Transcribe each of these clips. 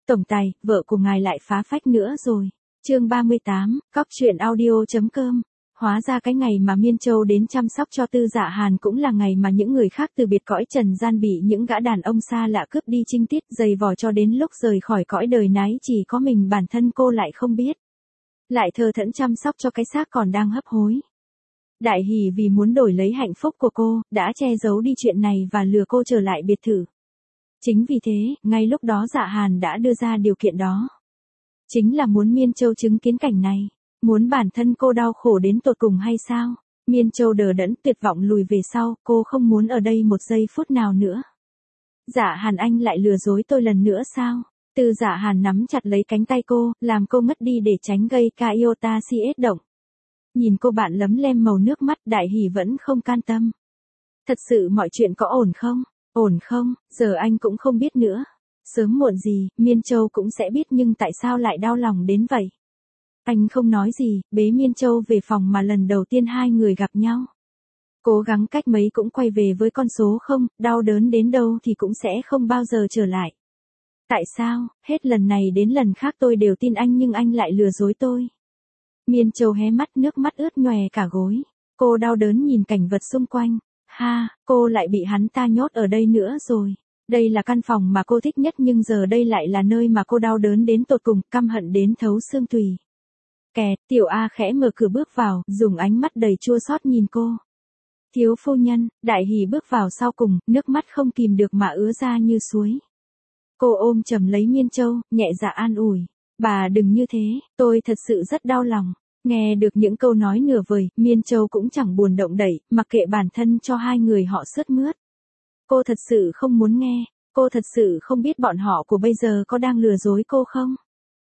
Tổng tài, vợ của ngài lại phá phách nữa rồi. Chương 38, cóc.audio.com. Hóa ra cái ngày mà Miên Châu đến chăm sóc cho Tư Dạ Hàn cũng là ngày mà những người khác từ biệt cõi trần gian bị những gã đàn ông xa lạ cướp đi chinh tiết giày vò cho đến lúc rời khỏi cõi đời nái chỉ có mình bản thân cô lại không biết. Lại thờ thẫn chăm sóc cho cái xác còn đang hấp hối. Đại hỉ vì muốn đổi lấy hạnh phúc của cô, đã che giấu đi chuyện này và lừa cô trở lại biệt thự. Chính vì thế, ngay lúc đó Dạ Hàn đã đưa ra điều kiện đó. Chính là muốn Miên Châu chứng kiến cảnh này. Muốn bản thân cô đau khổ đến tột cùng hay sao? Miên Châu đờ đẫn tuyệt vọng lùi về sau, cô không muốn ở đây một giây phút nào nữa. Dạ Hàn anh lại lừa dối tôi lần nữa sao? Từ Dạ Hàn nắm chặt lấy cánh tay cô, làm cô ngất đi để tránh gây ca iota si động. Nhìn cô bạn lấm lem màu nước mắt Đại Hỉ vẫn không can tâm. Thật sự mọi chuyện có ổn không? Ổn không, giờ anh cũng không biết nữa. Sớm muộn gì, Miên Châu cũng sẽ biết nhưng tại sao lại đau lòng đến vậy? Anh không nói gì, bế Miên Châu về phòng mà lần đầu tiên hai người gặp nhau. Cố gắng cách mấy cũng quay về với con số không, đau đớn đến đâu thì cũng sẽ không bao giờ trở lại. Tại sao, hết lần này đến lần khác tôi đều tin anh nhưng anh lại lừa dối tôi. Miên Châu hé mắt nước mắt ướt nhòe cả gối. Cô đau đớn nhìn cảnh vật xung quanh. Ha, cô lại bị hắn ta nhốt ở đây nữa rồi. Đây là căn phòng mà cô thích nhất nhưng giờ đây lại là nơi mà cô đau đớn đến tột cùng, căm hận đến thấu xương tủy. Kẹt, Tiểu A khẽ mở cửa bước vào, dùng ánh mắt đầy chua xót nhìn cô. Thiếu phu nhân, Đại Hỉ bước vào sau cùng, nước mắt không kìm được mà ứa ra như suối. Cô ôm chầm lấy Miên Châu, nhẹ dạ an ủi. Bà đừng như thế, tôi thật sự rất đau lòng. Nghe được những câu nói nửa vời, Miên Châu cũng chẳng buồn động đậy, mặc kệ bản thân cho hai người họ sướt mướt. Cô thật sự không muốn nghe, cô thật sự không biết bọn họ của bây giờ có đang lừa dối cô không?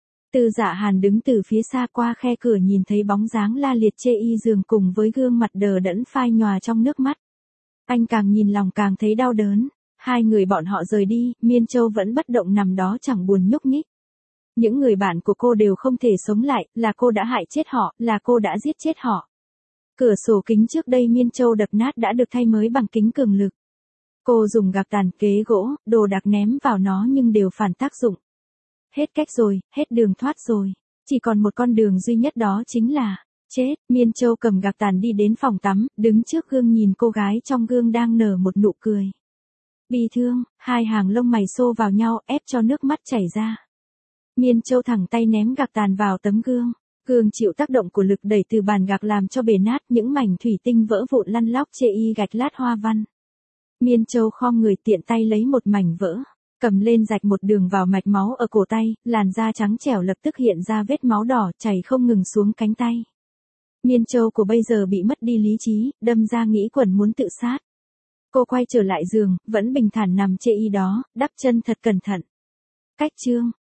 Từ Dạ Hàn đứng từ phía xa qua khe cửa nhìn thấy bóng dáng la liệt chê y giường cùng với gương mặt đờ đẫn phai nhòa trong nước mắt. Anh càng nhìn lòng càng thấy đau đớn. Hai người bọn họ rời đi, Miên Châu vẫn bất động nằm đó chẳng buồn nhúc nhích. Những người bạn của cô đều không thể sống lại, là cô đã hại chết họ, là cô đã giết chết họ. Cửa sổ kính trước đây Miên Châu đập nát đã được thay mới bằng kính cường lực. Cô dùng gạc tàn, kế gỗ, đồ đạc ném vào nó nhưng đều phản tác dụng. Hết cách rồi, hết đường thoát rồi. Chỉ còn một con đường duy nhất đó chính là chết. Miên Châu cầm gạc tàn đi đến phòng tắm, đứng trước gương nhìn cô gái trong gương đang nở một nụ cười. Bi thương, hai hàng lông mày xô vào nhau ép cho nước mắt chảy ra. Miên Châu thẳng tay ném gạc tàn vào tấm gương. Gương chịu tác động của lực đẩy từ bàn gạc làm cho bể nát, những mảnh thủy tinh vỡ vụn lăn lóc chê y gạch lát hoa văn. Miên Châu khom người tiện tay lấy một mảnh vỡ, cầm lên rạch một đường vào mạch máu ở cổ tay, làn da trắng trẻo lập tức hiện ra vết máu đỏ chảy không ngừng xuống cánh tay. Miên Châu của bây giờ bị mất đi lý trí, đâm ra nghĩ quẩn muốn tự sát. Cô quay trở lại giường, vẫn bình thản nằm chê y đó, đắp chân thật cẩn thận. Cách chương